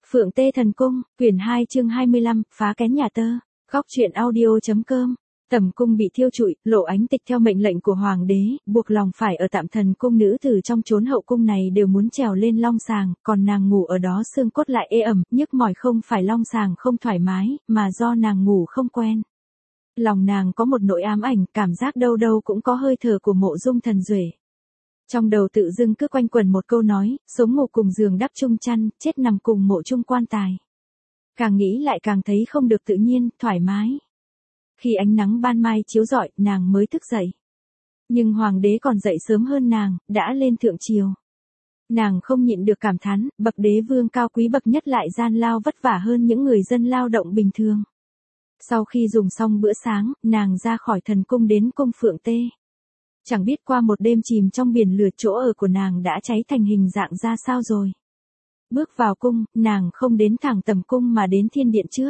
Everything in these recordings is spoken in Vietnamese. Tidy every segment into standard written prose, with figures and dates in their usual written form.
Phượng Tê Thần Cung, quyển 2 chương 25, phá kén nhà tơ. Góc truyện audio.com. Tẩm cung bị thiêu trụi, Lộ Ánh Tịch theo mệnh lệnh của hoàng đế, buộc lòng phải ở tạm thần cung, nữ tử trong chốn hậu cung này đều muốn trèo lên long sàng, còn nàng ngủ ở đó xương cốt lại ê ẩm, nhức mỏi không phải long sàng không thoải mái, mà do nàng ngủ không quen. Lòng nàng có một nỗi ám ảnh, cảm giác đâu đâu cũng có hơi thở của Mộ Dung Thần Duệ. Trong đầu tự dưng cứ quanh quẩn một câu nói, sống ngủ cùng giường đắp chung chăn, chết nằm cùng mộ chung quan tài. Càng nghĩ lại càng thấy không được tự nhiên, thoải mái. Khi ánh nắng ban mai chiếu rọi, nàng mới thức dậy. Nhưng hoàng đế còn dậy sớm hơn nàng, đã lên thượng triều. Nàng không nhịn được cảm thán, bậc đế vương cao quý bậc nhất lại gian lao vất vả hơn những người dân lao động bình thường. Sau khi dùng xong bữa sáng, nàng ra khỏi thần cung đến cung Phượng Tê. Chẳng biết qua một đêm chìm trong biển lửa, chỗ ở của nàng đã cháy thành hình dạng ra sao rồi. Bước vào cung, nàng không đến thẳng tầm cung mà đến thiên điện trước.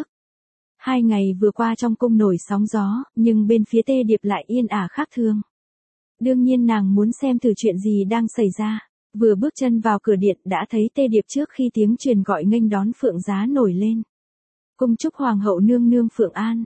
2 ngày vừa qua trong cung nổi sóng gió, nhưng bên phía Tê Điệp lại yên ả khác thường. Đương nhiên nàng muốn xem thử chuyện gì đang xảy ra. Vừa bước chân vào cửa điện đã thấy Tê Điệp trước khi tiếng truyền gọi nghênh đón Phượng Giá nổi lên. Cung chúc hoàng hậu nương nương Phượng An.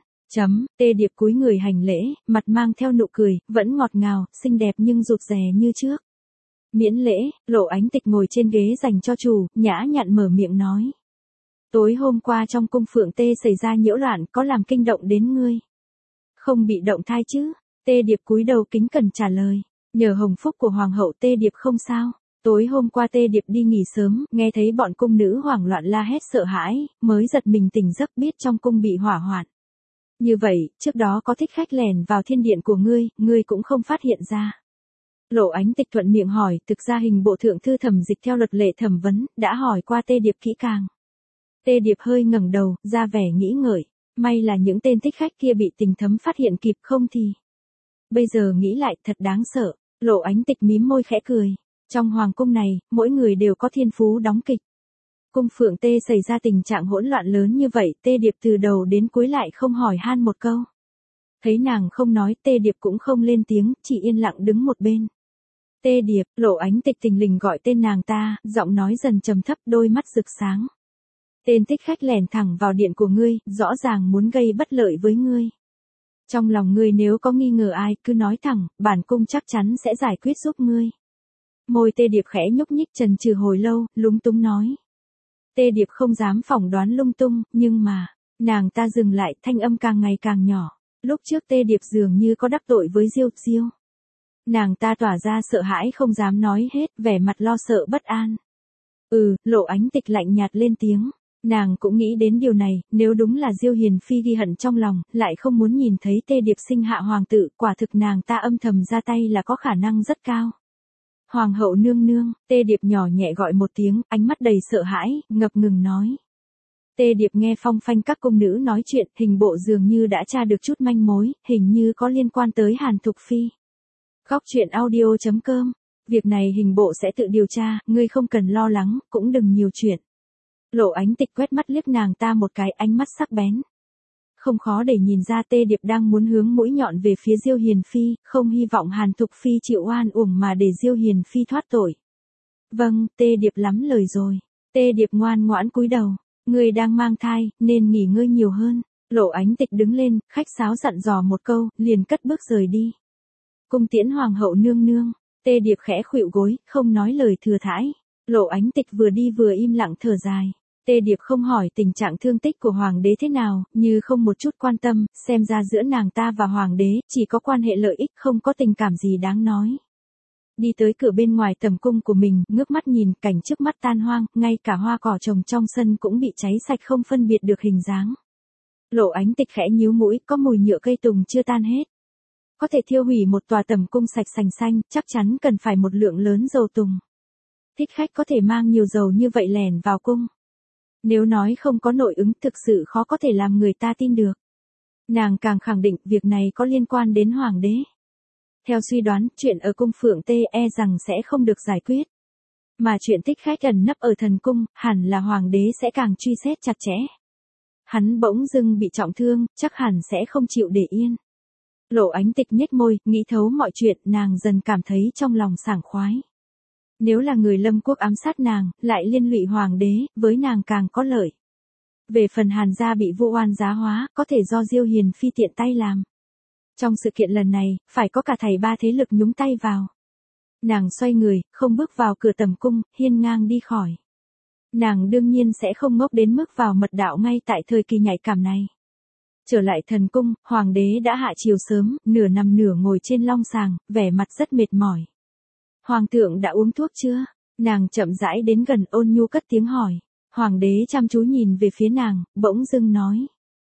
Tê Điệp cúi người hành lễ, mặt mang theo nụ cười, vẫn ngọt ngào, xinh đẹp nhưng rụt rè như trước. Miễn lễ, Lộ Ánh Tịch ngồi trên ghế dành cho chủ, nhã nhặn mở miệng nói. Tối hôm qua trong cung Phượng Tê xảy ra nhiễu loạn, có làm kinh động đến ngươi? Không bị động thai chứ? Tê Điệp cúi đầu kính cẩn trả lời. Nhờ hồng phúc của hoàng hậu Tê Điệp không sao. Tối hôm qua Tê Điệp đi nghỉ sớm, nghe thấy bọn cung nữ hoảng loạn la hét sợ hãi, mới giật mình tỉnh giấc biết trong cung bị hỏa hoạn. Như vậy, trước đó có thích khách lẻn vào thiên điện của ngươi cũng không phát hiện ra. Lộ Ánh Tịch thuận miệng hỏi, thực ra hình bộ thượng thư thẩm dịch theo luật lệ thẩm vấn, đã hỏi qua Tê Điệp kỹ càng. Tê Điệp hơi ngẩng đầu, ra vẻ nghĩ ngợi, may là những tên thích khách kia bị Tình Thấm phát hiện kịp, không thì. Bây giờ nghĩ lại thật đáng sợ. Lộ Ánh Tịch mím môi khẽ cười. Trong hoàng cung này, mỗi người đều có thiên phú đóng kịch. Cung Phượng Tê xảy ra tình trạng hỗn loạn lớn như vậy, Tê Điệp từ đầu đến cuối lại không hỏi han một câu. Thấy nàng không nói, Tê Điệp cũng không lên tiếng, chỉ yên lặng đứng một bên. Tê Điệp, Lộ Ánh Tịch thình lình gọi tên nàng ta, giọng nói dần trầm thấp, đôi mắt rực sáng. Tên thích khách lẻn thẳng vào điện của ngươi, rõ ràng muốn gây bất lợi với ngươi. Trong lòng ngươi nếu có nghi ngờ ai, cứ nói thẳng, bản cung chắc chắn sẽ giải quyết giúp ngươi. Môi Tê Điệp khẽ nhúc nhích, chần chừ hồi lâu, lúng túng nói. Tê Điệp không dám phỏng đoán lung tung, nhưng mà, nàng ta dừng lại, thanh âm càng ngày càng nhỏ. Lúc trước Tê Điệp dường như có đắc tội với Diêu. Nàng ta tỏa ra sợ hãi không dám nói hết, vẻ mặt lo sợ bất an. Lộ Ánh Tịch lạnh nhạt lên tiếng. Nàng cũng nghĩ đến điều này, nếu đúng là Diêu Hiền Phi ghi hận trong lòng, lại không muốn nhìn thấy Tê Điệp sinh hạ hoàng tử, quả thực nàng ta âm thầm ra tay là có khả năng rất cao. Hoàng hậu nương nương, Tê Điệp nhỏ nhẹ gọi một tiếng, ánh mắt đầy sợ hãi, ngập ngừng nói. Tê Điệp nghe phong phanh các cung nữ nói chuyện, hình bộ dường như đã tra được chút manh mối, hình như có liên quan tới Hàn Thục Phi. Góc truyện audio.com. Việc này hình bộ sẽ tự điều tra, ngươi không cần lo lắng, cũng đừng nhiều chuyện. Lộ Ánh Tịch quét mắt liếc nàng ta một cái, ánh mắt sắc bén. Không khó để nhìn ra Tê Điệp đang muốn hướng mũi nhọn về phía Diêu Hiền Phi, không hy vọng Hàn Thục Phi chịu oan uổng mà để Diêu Hiền Phi thoát tội. Vâng, Tê Điệp lắm lời rồi. Tê Điệp ngoan ngoãn cúi đầu. Ngươi đang mang thai, nên nghỉ ngơi nhiều hơn. Lộ Ánh Tịch đứng lên, khách sáo dặn dò một câu, liền cất bước rời đi. Cung tiễn hoàng hậu nương nương. Tê Điệp khẽ khuỵu gối, không nói lời thừa thãi. Lộ Ánh Tịch vừa đi vừa im lặng thở dài. Tê Điệp không hỏi tình trạng thương tích của hoàng đế thế nào, như không một chút quan tâm, xem ra giữa nàng ta và hoàng đế chỉ có quan hệ lợi ích, không có tình cảm gì đáng nói. Đi tới cửa bên ngoài tầm cung của mình, ngước mắt nhìn, cảnh trước mắt tan hoang, ngay cả hoa cỏ trồng trong sân cũng bị cháy sạch không phân biệt được hình dáng. Lộ Ánh Tịch khẽ nhíu mũi, có mùi nhựa cây tùng chưa tan hết. Có thể thiêu hủy một tòa tầm cung sạch sành xanh, chắc chắn cần phải một lượng lớn dầu tùng. Thích khách có thể mang nhiều dầu như vậy lẻn vào cung. Nếu nói không có nội ứng, thực sự khó có thể làm người ta tin được. Nàng càng khẳng định việc này có liên quan đến hoàng đế. Theo suy đoán, chuyện ở cung Phượng Tê rằng sẽ không được giải quyết. Mà chuyện thích khách ẩn nấp ở thần cung, hẳn là hoàng đế sẽ càng truy xét chặt chẽ. Hắn bỗng dưng bị trọng thương, chắc hẳn sẽ không chịu để yên. Lộ Ánh Tịch nhếch môi, nghĩ thấu mọi chuyện, nàng dần cảm thấy trong lòng sảng khoái. Nếu là người Lâm quốc ám sát nàng, lại liên lụy hoàng đế, với nàng càng có lợi. Về phần Hàn gia bị vu oan giá hóa, có thể do Diêu Hiền Phi tiện tay làm. Trong sự kiện lần này, phải có cả thảy ba thế lực nhúng tay vào. Nàng xoay người, không bước vào cửa tầm cung, hiên ngang đi khỏi. Nàng đương nhiên sẽ không ngốc đến mức vào mật đạo ngay tại thời kỳ nhạy cảm này. Trở lại thần cung, hoàng đế đã hạ chiều sớm, nửa nằm nửa ngồi trên long sàng, vẻ mặt rất mệt mỏi. Hoàng thượng đã uống thuốc chưa? Nàng chậm rãi đến gần ôn nhu cất tiếng hỏi. Hoàng đế chăm chú nhìn về phía nàng, bỗng dưng nói.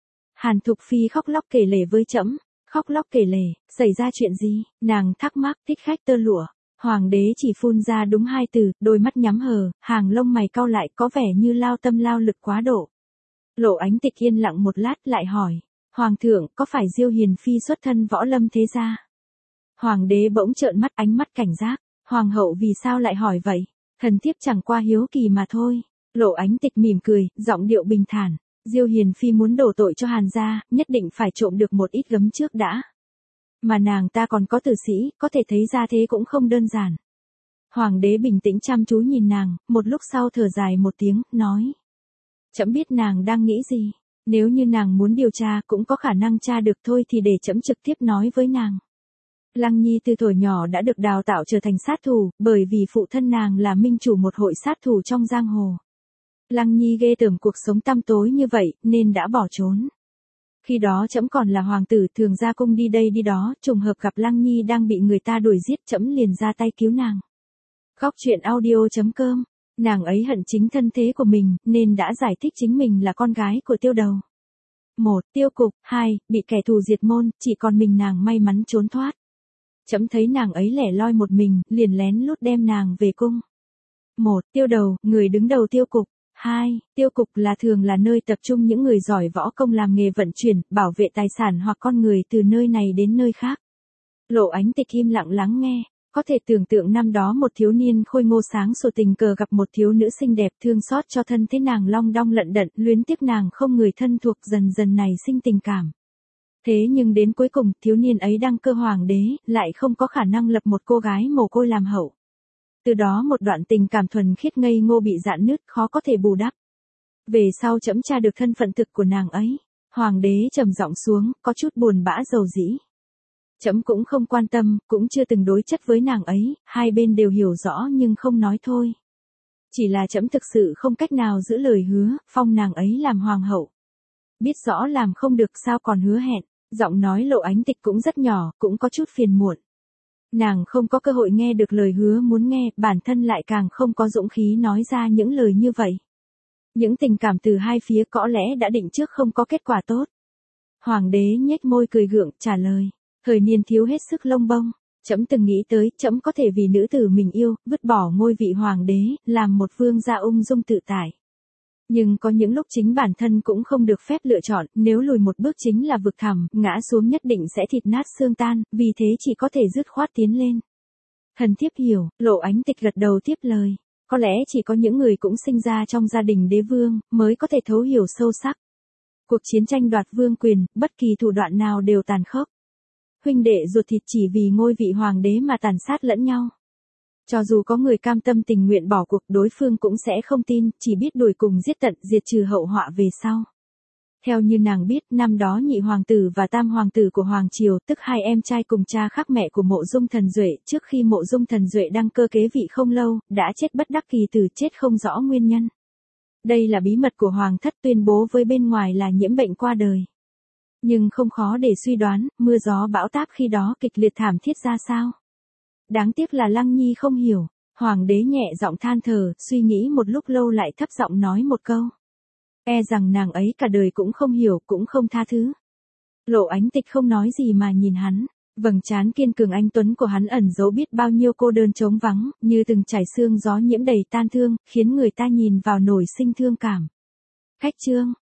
Hàn Thục Phi khóc lóc kể lể với trẫm. Khóc lóc kể lể, xảy ra chuyện gì? Nàng thắc mắc, thích khách tơ lụa. Hoàng đế chỉ phun ra đúng hai từ, đôi mắt nhắm hờ, hàng lông mày cau lại có vẻ như lao tâm lao lực quá độ. Lộ Ánh Tịch yên lặng một lát lại hỏi. Hoàng thượng, có phải Diêu Hiền Phi xuất thân võ lâm thế gia? Hoàng đế bỗng trợn mắt, ánh mắt cảnh giác. Hoàng hậu vì sao lại hỏi vậy? Thần thiếp chẳng qua hiếu kỳ mà thôi. Lộ Ánh Tịch mỉm cười, giọng điệu bình thản. Diêu Hiền Phi muốn đổ tội cho Hàn gia, nhất định phải trộm được một ít gấm trước đã. Mà nàng ta còn có tử sĩ, có thể thấy ra thế cũng không đơn giản. Hoàng đế bình tĩnh chăm chú nhìn nàng, một lúc sau thở dài một tiếng, nói. Trẫm biết nàng đang nghĩ gì, nếu như nàng muốn điều tra cũng có khả năng tra được thôi thì để trẫm trực tiếp nói với nàng. Lăng Nhi từ thuở nhỏ đã được đào tạo trở thành sát thủ, bởi vì phụ thân nàng là minh chủ một hội sát thủ trong giang hồ. Lăng Nhi ghê tởm cuộc sống tăm tối như vậy, nên đã bỏ trốn. Khi đó trẫm còn là hoàng tử, thường ra cung đi đây đi đó, trùng hợp gặp Lăng Nhi đang bị người ta đuổi giết, trẫm liền ra tay cứu nàng. Khóc chuyện audio.com. Nàng ấy hận chính thân thế của mình, nên đã giải thích chính mình là con gái của Tiêu Đầu. 1. Tiêu Cục. 2. Bị kẻ thù diệt môn, chỉ còn mình nàng may mắn trốn thoát. Trẫm thấy nàng ấy lẻ loi một mình, liền lén lút đem nàng về cung. 1. Tiêu Đầu, người đứng đầu Tiêu Cục. 2. Tiêu Cục thường là nơi tập trung những người giỏi võ công làm nghề vận chuyển, bảo vệ tài sản hoặc con người từ nơi này đến nơi khác. Lộ Ánh Tịch im lặng lắng nghe, có thể tưởng tượng năm đó một thiếu niên khôi ngô sáng sủa tình cờ gặp một thiếu nữ xinh đẹp thương xót cho thân thế nàng long đong lận đận, luyến tiếc nàng không người thân thuộc, dần dần nảy sinh tình cảm. Thế nhưng đến cuối cùng, thiếu niên ấy đăng cơ hoàng đế, lại không có khả năng lập một cô gái mồ côi làm hậu. Từ đó một đoạn tình cảm thuần khiết ngây ngô bị rạn nứt, khó có thể bù đắp. Về sau trẫm tra được thân phận thực của nàng ấy. Hoàng đế trầm giọng xuống, có chút buồn bã dầu dĩ. Trẫm cũng không quan tâm, cũng chưa từng đối chất với nàng ấy, hai bên đều hiểu rõ nhưng không nói thôi. Chỉ là trẫm thực sự không cách nào giữ lời hứa, phong nàng ấy làm hoàng hậu. Biết rõ làm không được sao còn hứa hẹn. Giọng nói Lộ Ánh Tịch cũng rất nhỏ, cũng có chút phiền muộn. Nàng không có cơ hội nghe được lời hứa muốn nghe, bản thân lại càng không có dũng khí nói ra những lời như vậy. Những tình cảm từ hai phía có lẽ đã định trước không có kết quả tốt. Hoàng đế nhếch môi cười gượng, trả lời. Thời niên thiếu hết sức lông bông. Trẫm từng nghĩ tới, trẫm có thể vì nữ tử mình yêu, vứt bỏ ngôi vị hoàng đế, làm một vương gia ung dung tự tại. Nhưng có những lúc chính bản thân cũng không được phép lựa chọn, nếu lùi một bước chính là vực thẳm, ngã xuống nhất định sẽ thịt nát xương tan, vì thế chỉ có thể dứt khoát tiến lên. Thần thiếp hiểu, Lộ Ánh Tịch gật đầu tiếp lời. Có lẽ chỉ có những người cũng sinh ra trong gia đình đế vương, mới có thể thấu hiểu sâu sắc. Cuộc chiến tranh đoạt vương quyền, bất kỳ thủ đoạn nào đều tàn khốc. Huynh đệ ruột thịt chỉ vì ngôi vị hoàng đế mà tàn sát lẫn nhau. Cho dù có người cam tâm tình nguyện bỏ cuộc, đối phương cũng sẽ không tin, chỉ biết đuổi cùng giết tận, diệt trừ hậu họa về sau. Theo như nàng biết, năm đó nhị hoàng tử và tam hoàng tử của Hoàng Triều, tức hai em trai cùng cha khác mẹ của Mộ Dung Thần Duệ, trước khi Mộ Dung Thần Duệ đăng cơ kế vị không lâu, đã chết bất đắc kỳ tử, chết không rõ nguyên nhân. Đây là bí mật của Hoàng thất, tuyên bố với bên ngoài là nhiễm bệnh qua đời. Nhưng không khó để suy đoán, mưa gió bão táp khi đó kịch liệt thảm thiết ra sao. Đáng tiếc là Lăng Nhi không hiểu. Hoàng đế nhẹ giọng than thở, suy nghĩ một lúc lâu lại thấp giọng nói một câu. E rằng nàng ấy cả đời cũng không hiểu, cũng không tha thứ. Lộ Ánh Tịch không nói gì mà nhìn hắn. Vầng trán kiên cường anh tuấn của hắn ẩn giấu biết bao nhiêu cô đơn trống vắng, như từng trải sương gió nhiễm đầy tan thương, khiến người ta nhìn vào nổi sinh thương cảm. Khách chương.